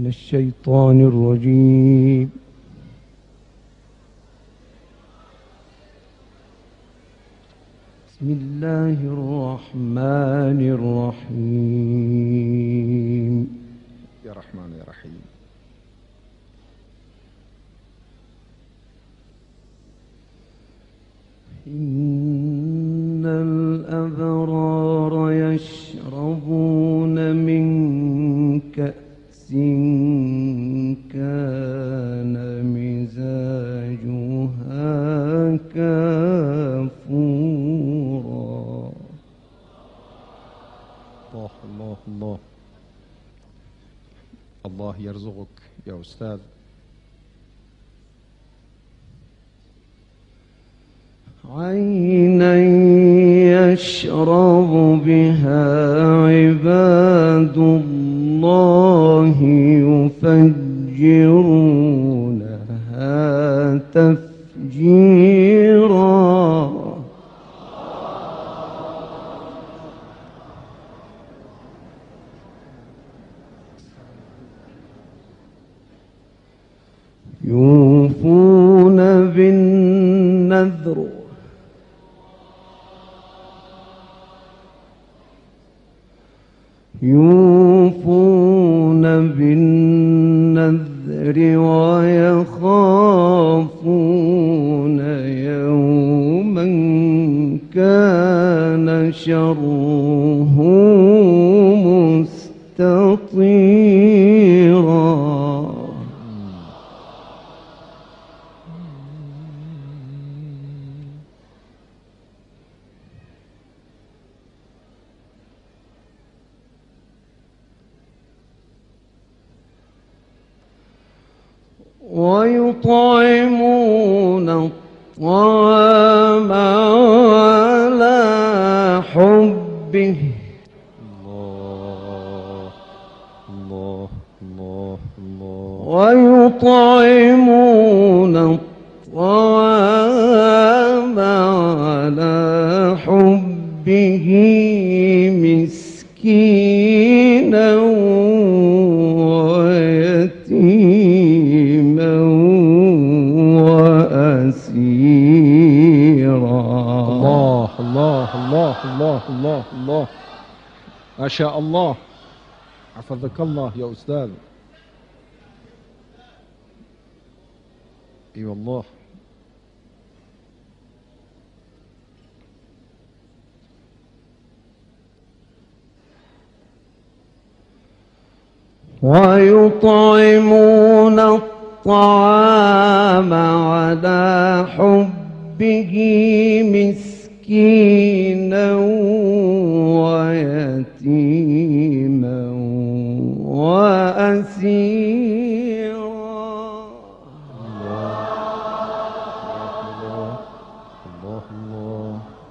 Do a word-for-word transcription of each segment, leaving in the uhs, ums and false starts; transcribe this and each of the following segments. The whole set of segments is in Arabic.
من الشيطان الرجيم. بسم الله الرحمن الرحيم. يا رحمن يا رحيم. إن الأبرار يشربون من كأس كان مزاجها كافورا. الله الله الله الله يرزقك يا أستاذ. عينا يشرب بها عباد الله يفجرونها تفجيرا. يوفون بالنذر يوفون بالنذر ويخافون يوما كان شره مستطيرا. ويطعمون الطعام على حبه. الله الله الله الله. ويطعمون الطعام على حبه مسكينا ويتيما وأسيرا. الله الله الله الله الله الله. ما شاء الله. حفظك الله يا أستاذ. اي والله. ويطعمون الطعام على حبه مسكينا ويتيما وأسيرا. الله الله الله.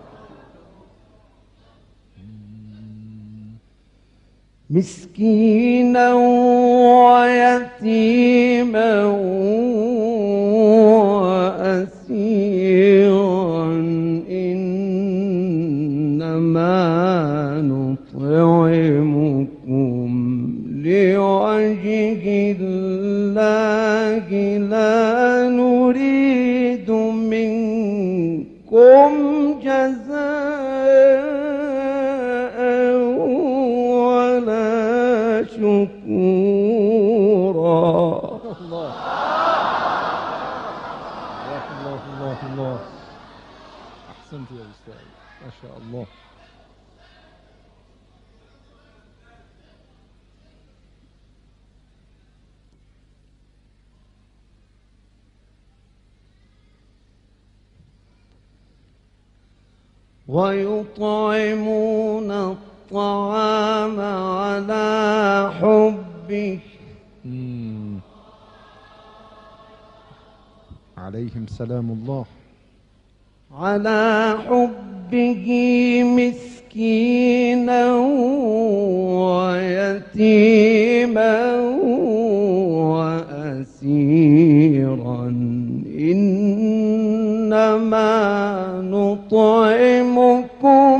مسكينا ويتيما وأسيرا إنما نطعمكم لوجه الله لا نريد منكم جزاء ولا شكورا. الله الله الله الله. أحسنت يا أستاذ. ما شاء الله. ويطعمون الطعام على حبه. مم. عليهم سلام الله. على حبه مسكينا ويتيما وأسيرا إنما نطعمكم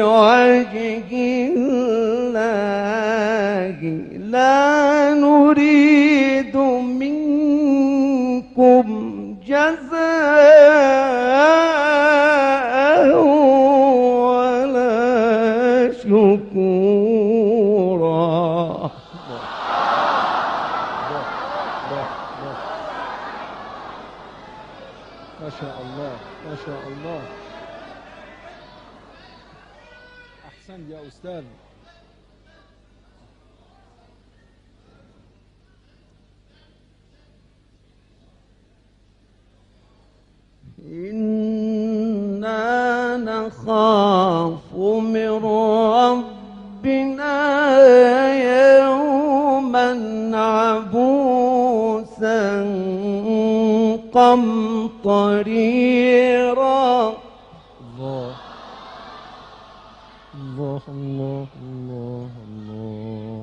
لوجه الله لا نريد شكورا. ما شاء الله ما شاء الله. أحسنت يا أستاذ. إنا نخاف من ربنا يوما عبوسا قمطريرا. الله الله الله الله الله.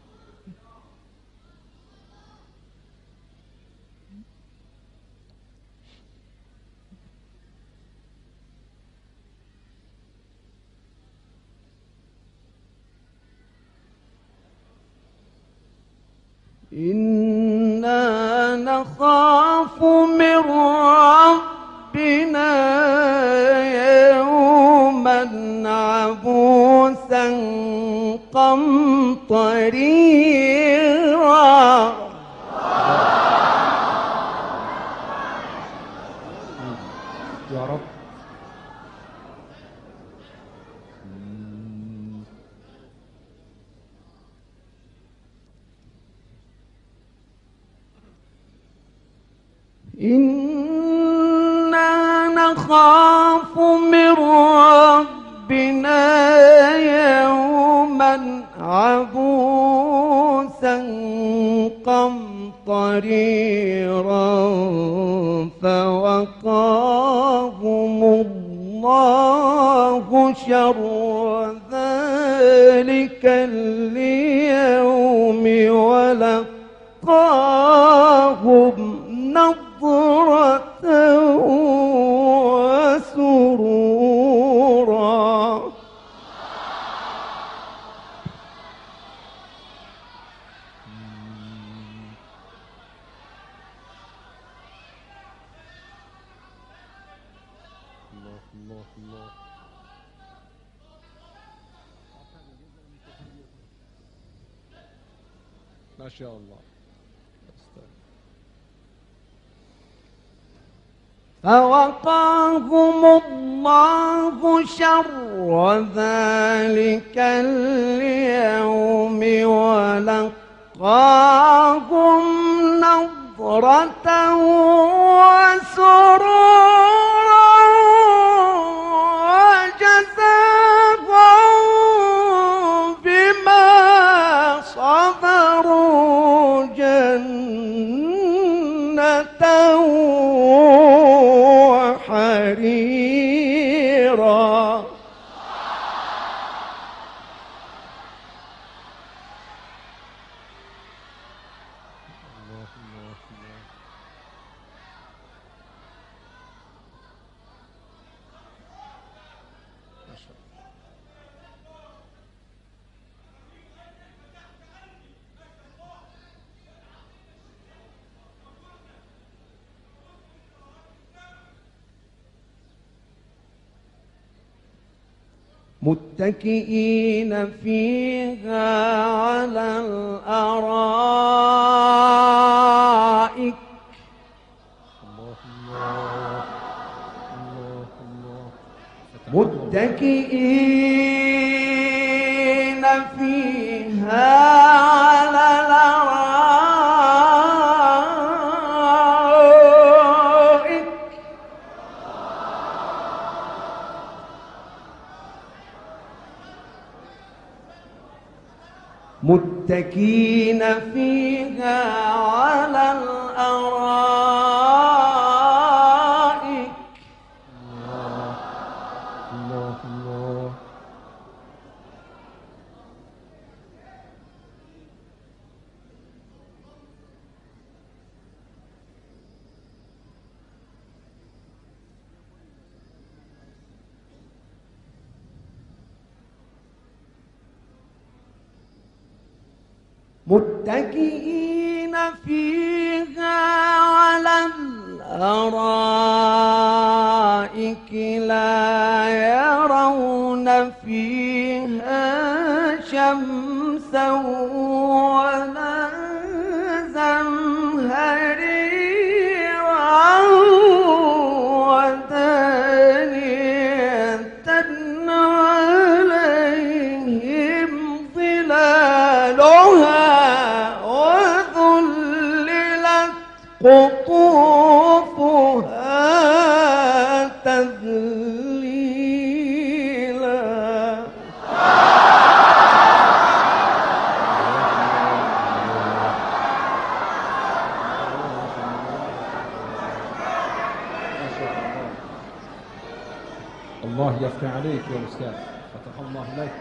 إنا نخاف من ربنا يوما عبوسا قمطريرا. يا رب. إنا نخاف من ربنا يوما عبوسا قمطريرا فوقاهم الله شر ذلك اليوم ولقاهم نظرة وسرورا. الله الله الله. ما شاء الله. فوقاهم الله شر ذلك اليوم ولقاهم نظرة وسرورا وجزاهم بما صبروا جنة وحريرا. متكئين فيها على الأرائك متكئين فيها على الأرائك متكئين فيها على الأرائك. الله الله. متكئين فيها على الأرائك لا يرون فيها شمسا ولا زمهريرا ودانية عليهم ظلالها وذللت قطوفها تذليلا. الله يفتح عليك يا أستاذ، فتح الله لك.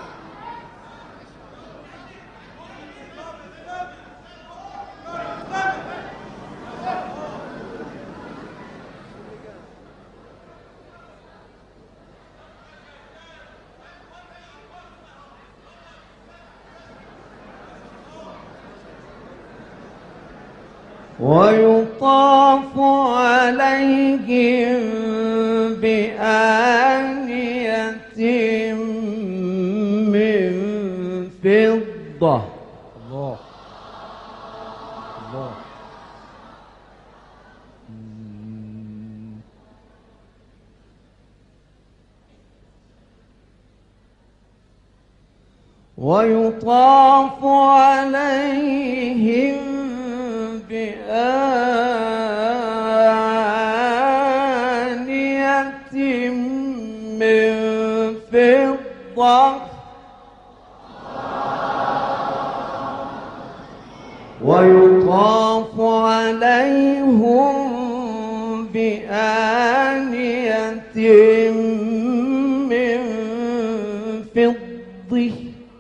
ويطاف عليهم بآنية من فضة. الله الله. مم. ويطاف عليهم بآنية من فضة ويطاف عليهم بآنية من فضة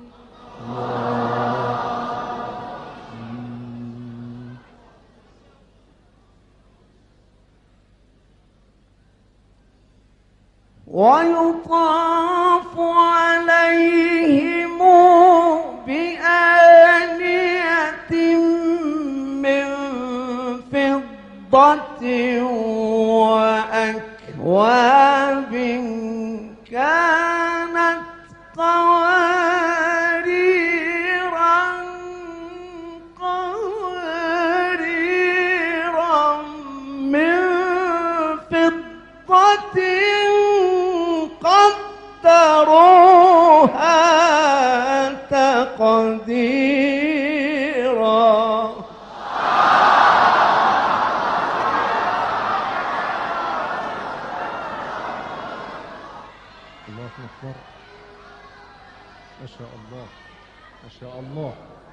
ويطاف عليهم بآنية من فضة وأكواب كانت قواريرا قواريرا من فضة قدروها تقديرا. الله أكبر، ما شاء الله ما شاء الله.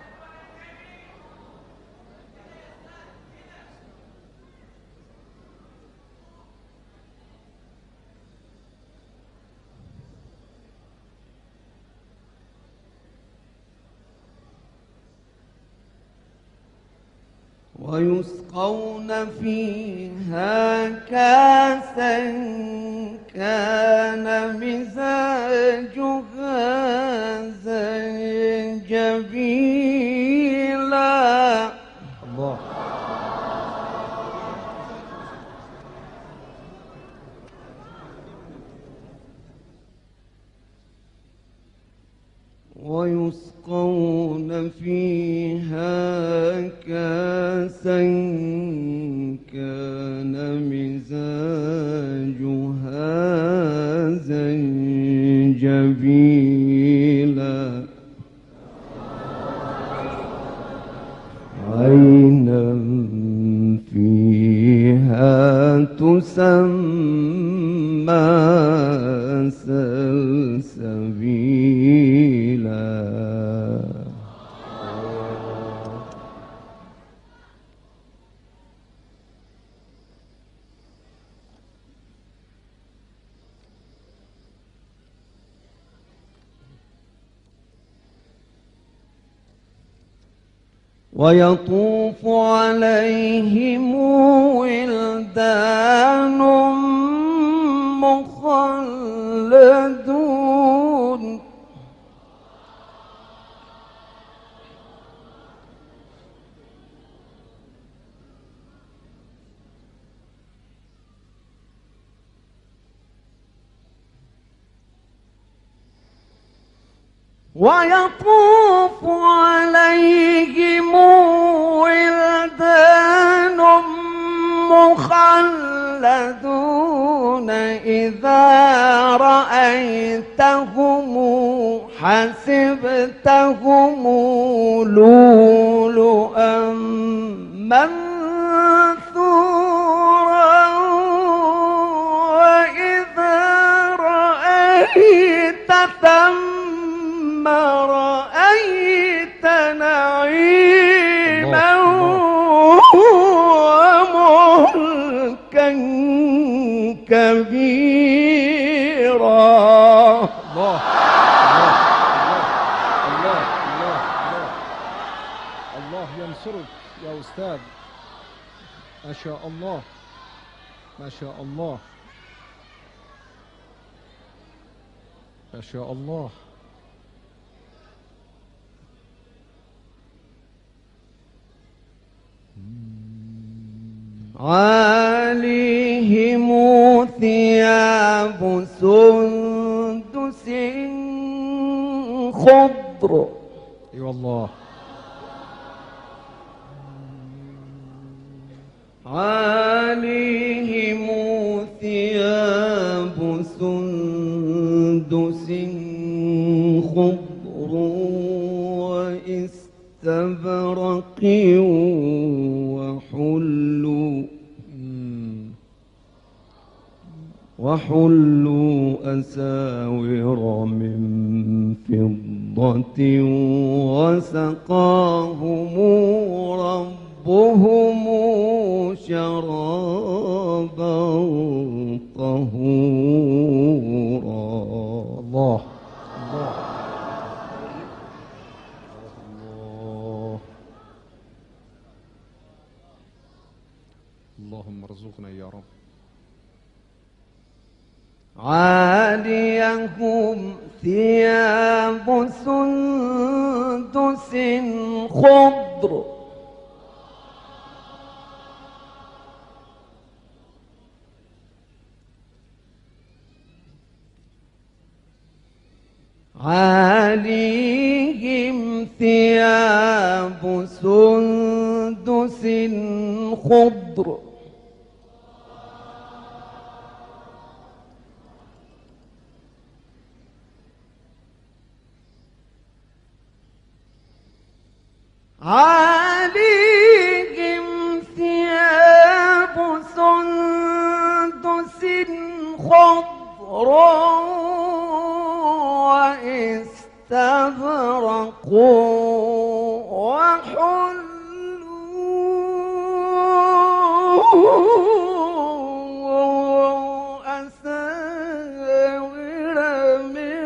ويسقون فيها كاسا كان مزاجها زنجبيلا. الله ويسقون فيها كاسا كان مزاجها زنجبيلا عينا فيها تسمى سلسبيلا. ويطوف عليهم ولدان مخلدون ويطوف عليهم ولدان مخلدون إذا رأيتهم حسبتهم لؤلؤا منثورا وإذا رأيت ثم رأيت نعيما وملكا كبيرا. الله الله الله الله الله ينصرك يا أستاذ. ما شاء الله ما شاء الله ما شاء الله. عاليهم ثياب سندس خضر. اي والله. عاليهم ثياب سندس خضر واستبرق وحلوا وحلوا أساور من فضة وسقاهم ربهم شرابا طهورا. الله الله الله. اللهم ارزقنا يا رب. عاليهم ثياب سندس خضر عاليهم ثياب سندس خضر عاليهم ثياب سندس خضر واستبرق وحلوا أساور من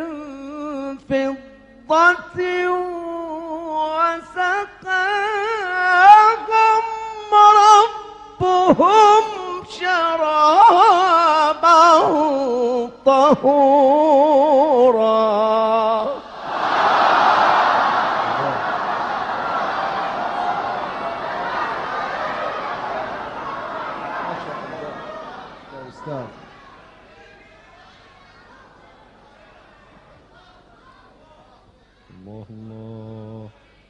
فضة وسقاهم ربهم شرابا طهورا. ما شاء الله يا أستاذ. الله الله.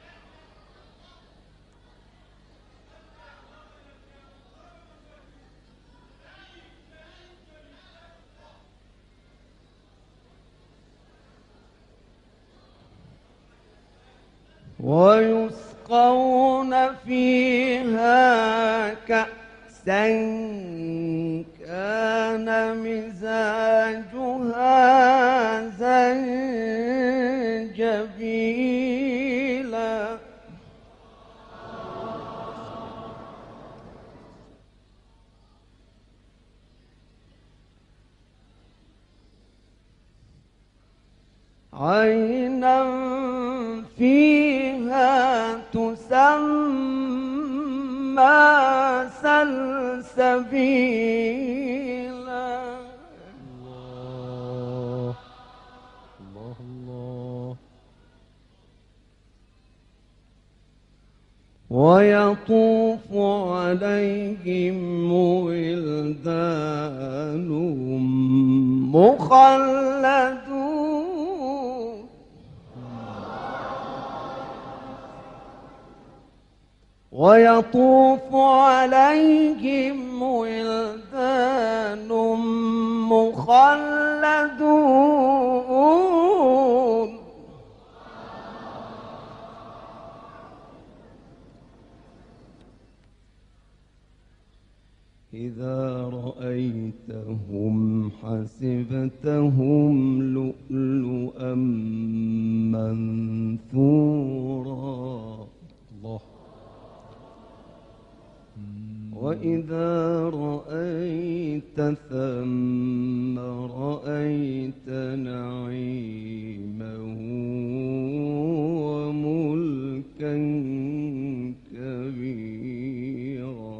ويسقون فيها كأسا كان مزاجها زنجبيلا. عينا فيها تسمى سلسبيلا. الله الله الله. ويطوف عليهم ولدان مخلدون ويطوف عليهم ولدان مخلدون إذا رأيتهم حسبتهم لؤلؤا منثورا. الله. وإذا رأيت ثم رأيت نعيما وملكا كبيرا.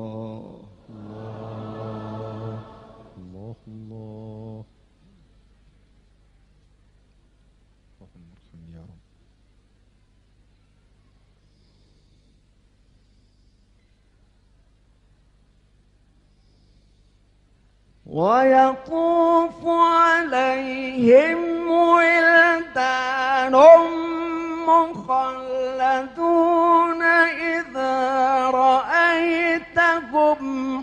الله الله الله. اللهم ارحمني يا رب. ويطوف عليهم ولدان مخلدون إذا رأيتهم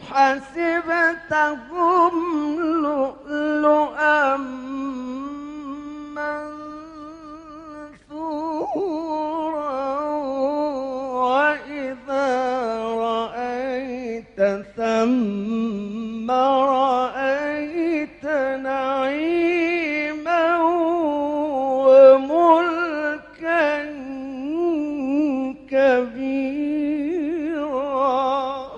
حسبتهم لؤلؤا منثورا. وإذا رأيت ثم رأيت نعيما وملكا كبيرا.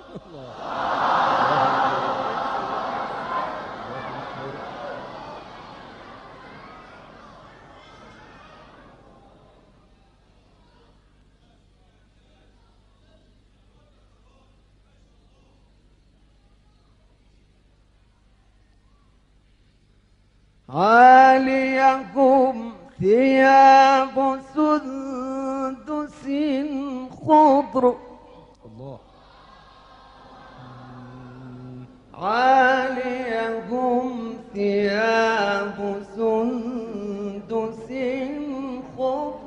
عاليهم ثياب سندس خضر. الله. عاليهم ثياب سندس خضر.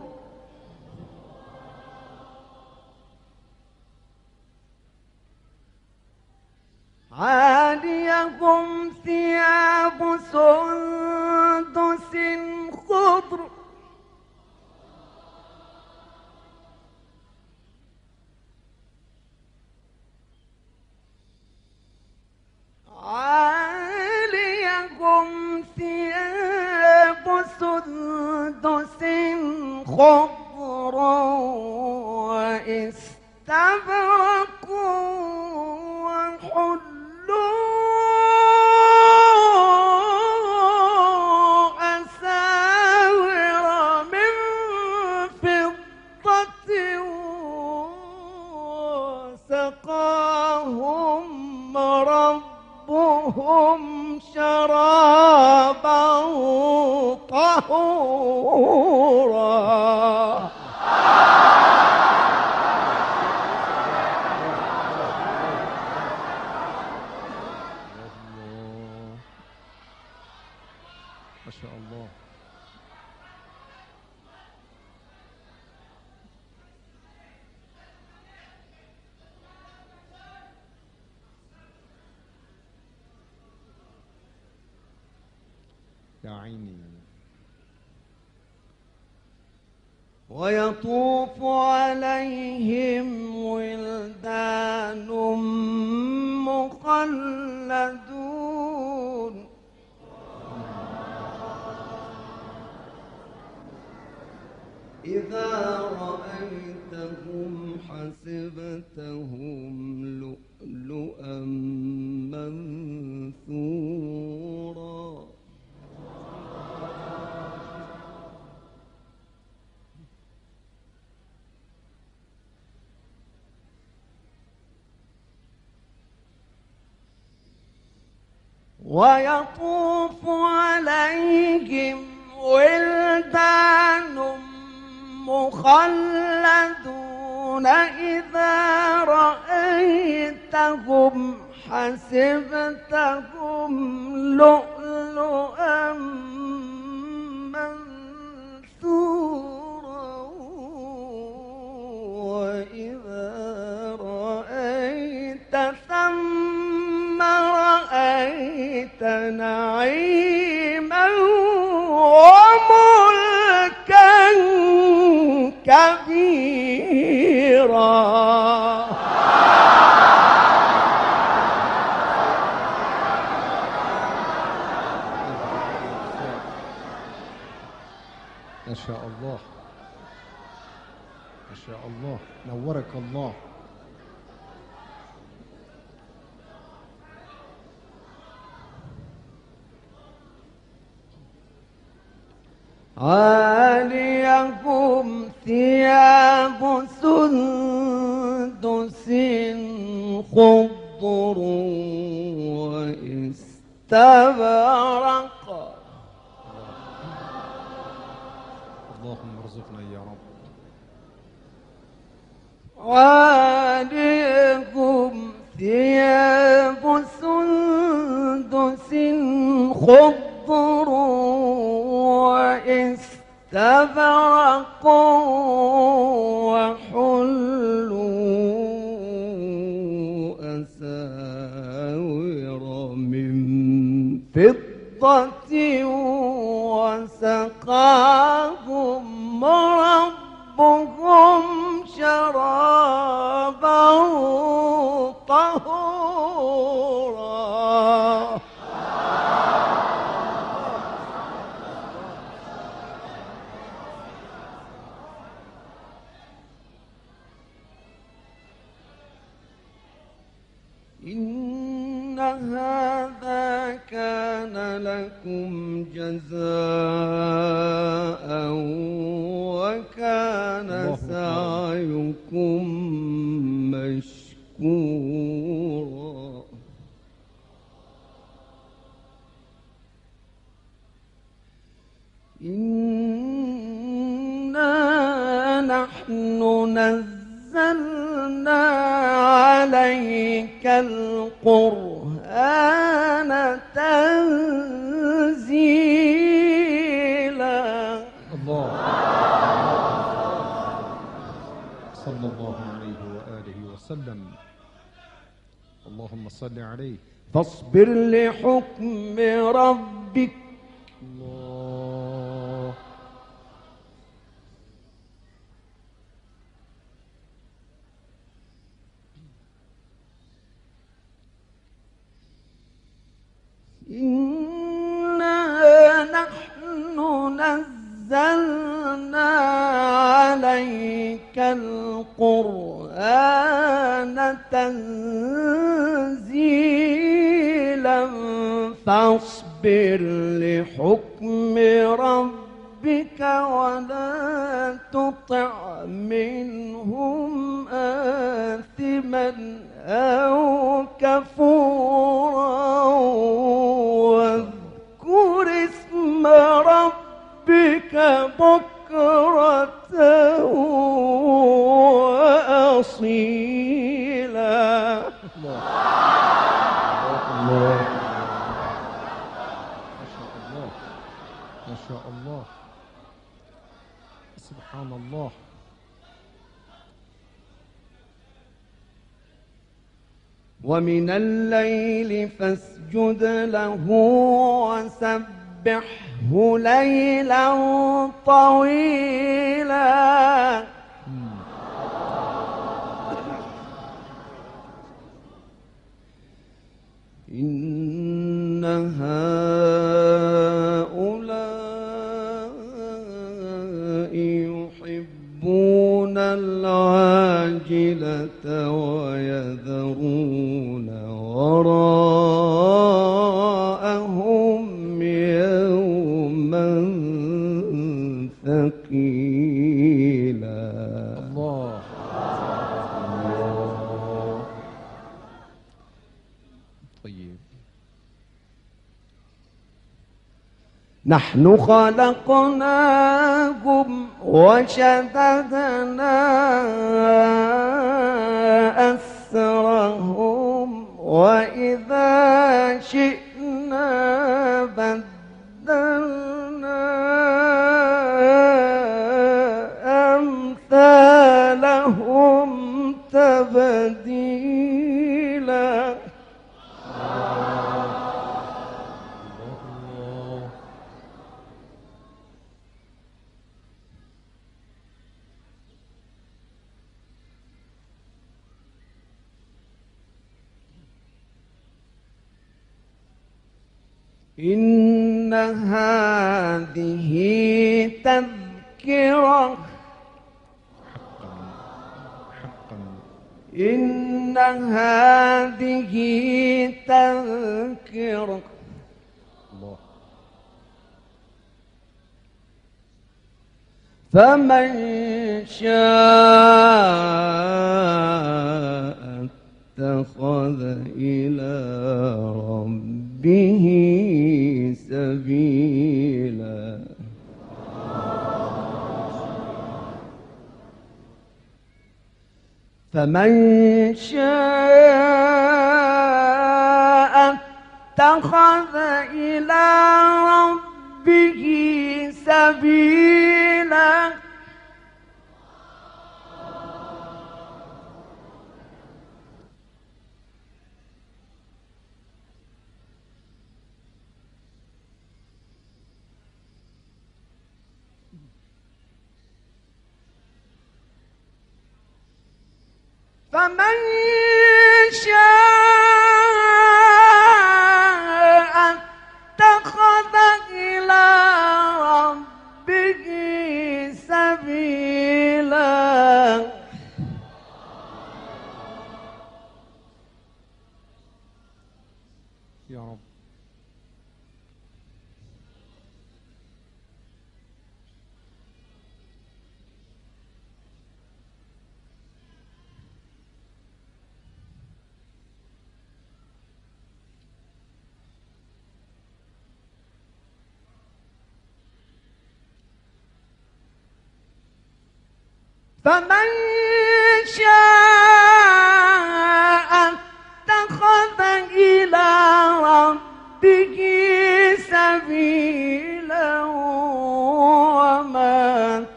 عاليهم ثياب سندس خضر. عاليهم ثياب سندس خضر واستبرق وحلوا أساور من فضة وسقاهم ربهم شرابا طهورا. ما شاء الله. يا عيني. ويطوف عليهم ولدان مخلدون إذا رأيتهم حسبتهم لؤلؤا منثورا. ويطوف عليهم ولدان مخلدون إذا رأيتهم حسبتهم لؤلؤا منثورا. وإذا كبيرا. ما شاء الله ما شاء الله، نورك الله. عاليهم ثياب سندس خضر واستبرق. اللهم ارزقنا يا رب. عاليهم ثياب سندس خضر واستبرق وحلوا أساور من فضة وسقاهم ربهم شرابا طهورا. إن هذا كان لكم جزاء وكان سعيكم مشكورا. إنا نحن نزلنا عليك القرآن تنزيلا. الله صلى الله عليه وآله وسلم. اللهم صل عليه. فاصبر لحكم ربك. الله إنا نحن نزلنا عليك القرآن تنزيلا. فاصبر لحكم ربك ولا تطع منهم آثما أو كفورا واذكر اسم ربك بكرة وأصيلا. الله الله ما شاء الله ما شاء الله. سبحان الله. ومن الليل فاسجد له وسبحه ليلا طويلا. إن هؤلاء يحبون العاجلة ويذرون وراءهم يوما ثقيلا. الله طيب. نحن خلقناكم وشددنا أسرهم وإذا شئنا بدلنا أمثالهم تبديلا. إن هذه تذكرة إن هذه تذكرة الله. فمن شاء اتخذ إلى ربه سبيلا. فمن شاء اتخذ إلى ربه سبيلا. فمن شاء اتخذ إلى ربه سبيلا. يا رب. فمن شاء اتخذ إلى ربه سبيلا. وما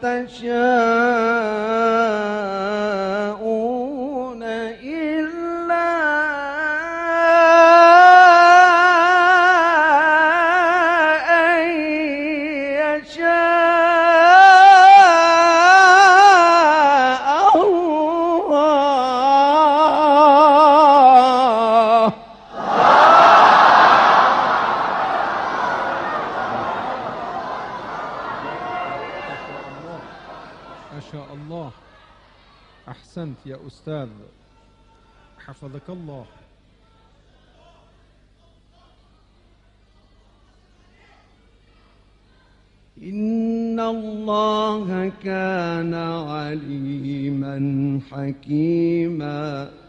تشاءون إلا أن يشاء ما شاء الله. أحسنت يا أستاذ، حفظك الله. إن الله كان عليما حكيما.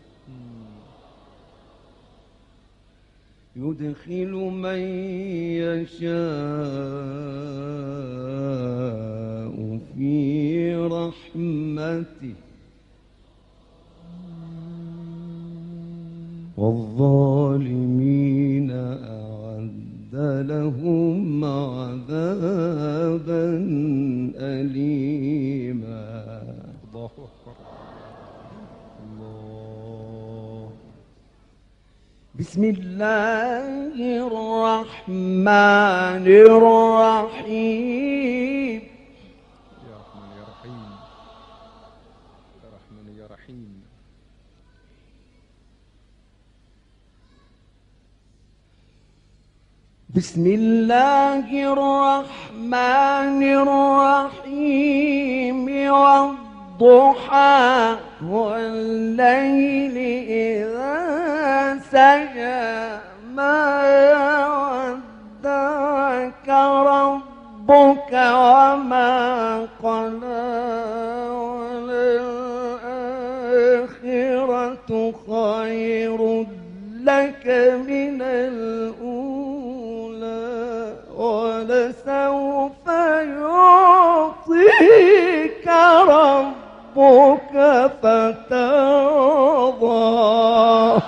يدخل من يشاء في رحمته والظالمين أعد لهم عذابا أليما. الله أكبر. الله. بسم الله الرحمن الرحيم. يا رحمن يا رحيم، يا رحمن يا رحيم. بسم الله الرحمن الرحيم. والضحى والليل إذا سجى ما ودعك ربك وما قلى. وللآخرة خير لك من الأولى ولسوف يعطيك ربك فترضى.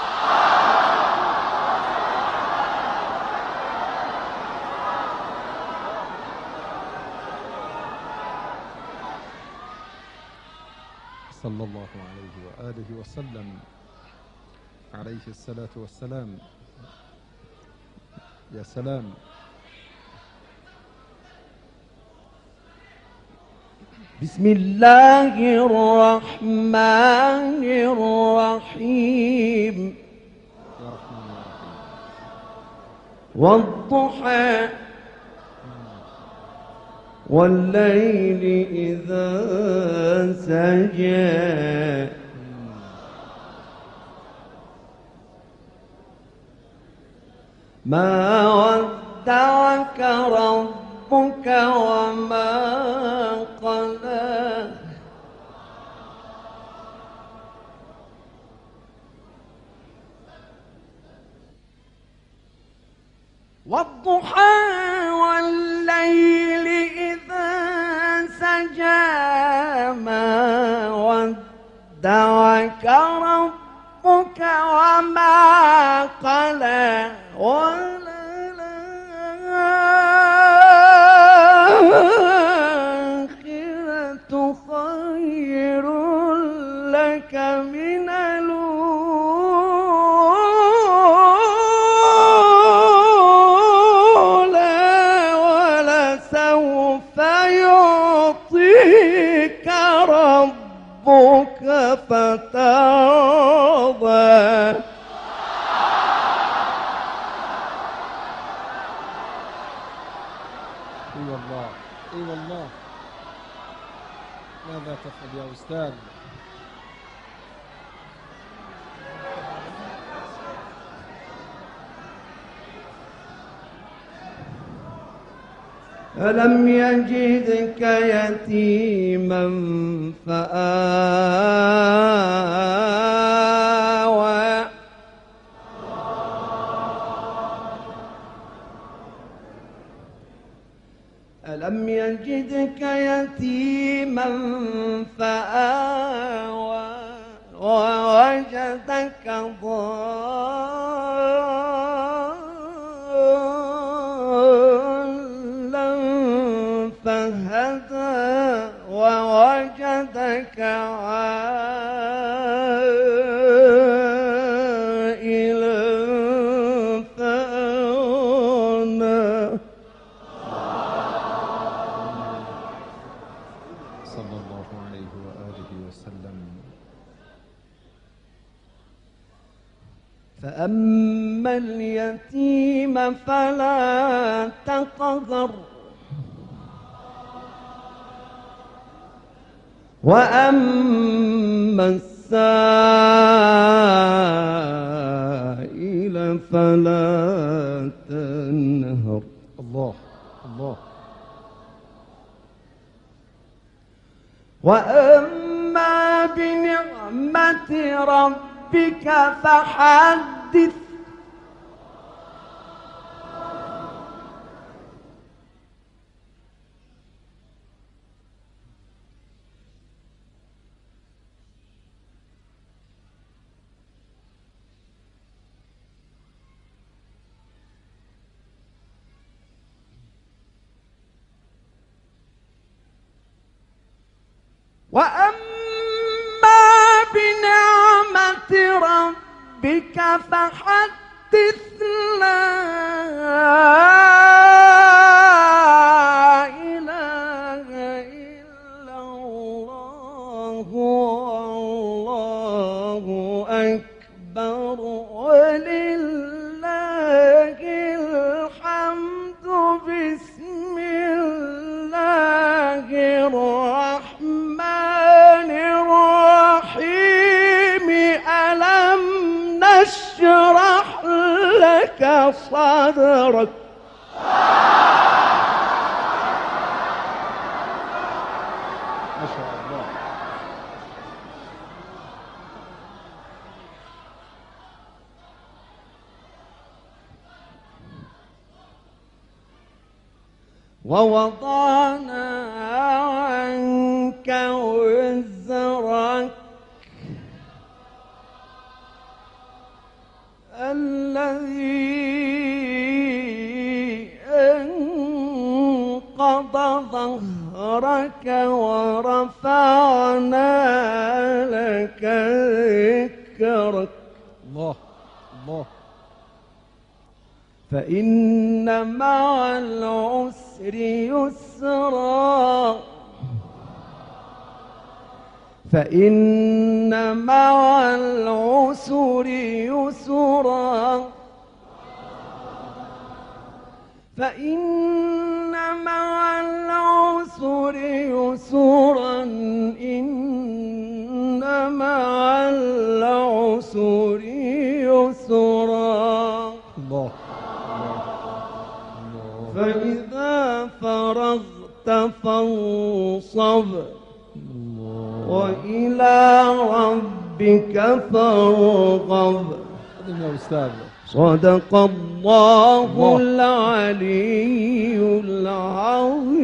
صلى الله عليه وآله وسلم، عليه الصلاة والسلام. يا سلام. بسم الله الرحمن الرحيم. يا رحمن يا رحيم. والضحى والليل إذا سجى ما ودعك ربك وما قلى والضحى والليل إذا سجى ما ودعك ربك وما قلى وللآخرة خير لك من ربك فترضى. اي والله اي والله. ماذا تفعل يا أستاذ؟ ألم يجدك يتيما فآوى ألم يجدك يتيما فآوى ووجدك ضالا فهدى ووجدك عائلا فأغنى. صلى الله عليه وآله وسلم. فأما اليتيم فلا تقهر وأما السائل فلا تنهر. الله الله. وأما بنعمة ربك فحدث. وأما بنعمة ربك فحدث. لا إله إلا الله والله أكبر ولله الحمد. بسم الله الرحمن الرحيم. ألم نشرح لك صدرك. ما شاء الله. ووضعنا عنك وزرك الذي انقض ظهرك ورفعنا لك ذكرك. الله الله. فإن مع العسر يسرا فإن مع العسر يسرا فإن مع العسر يسرا إن مع العسر يسرا الله فإذا فرغت فانصب وإلى ربك فارغب. يا أستاذ. صدق الله العلي العظيم.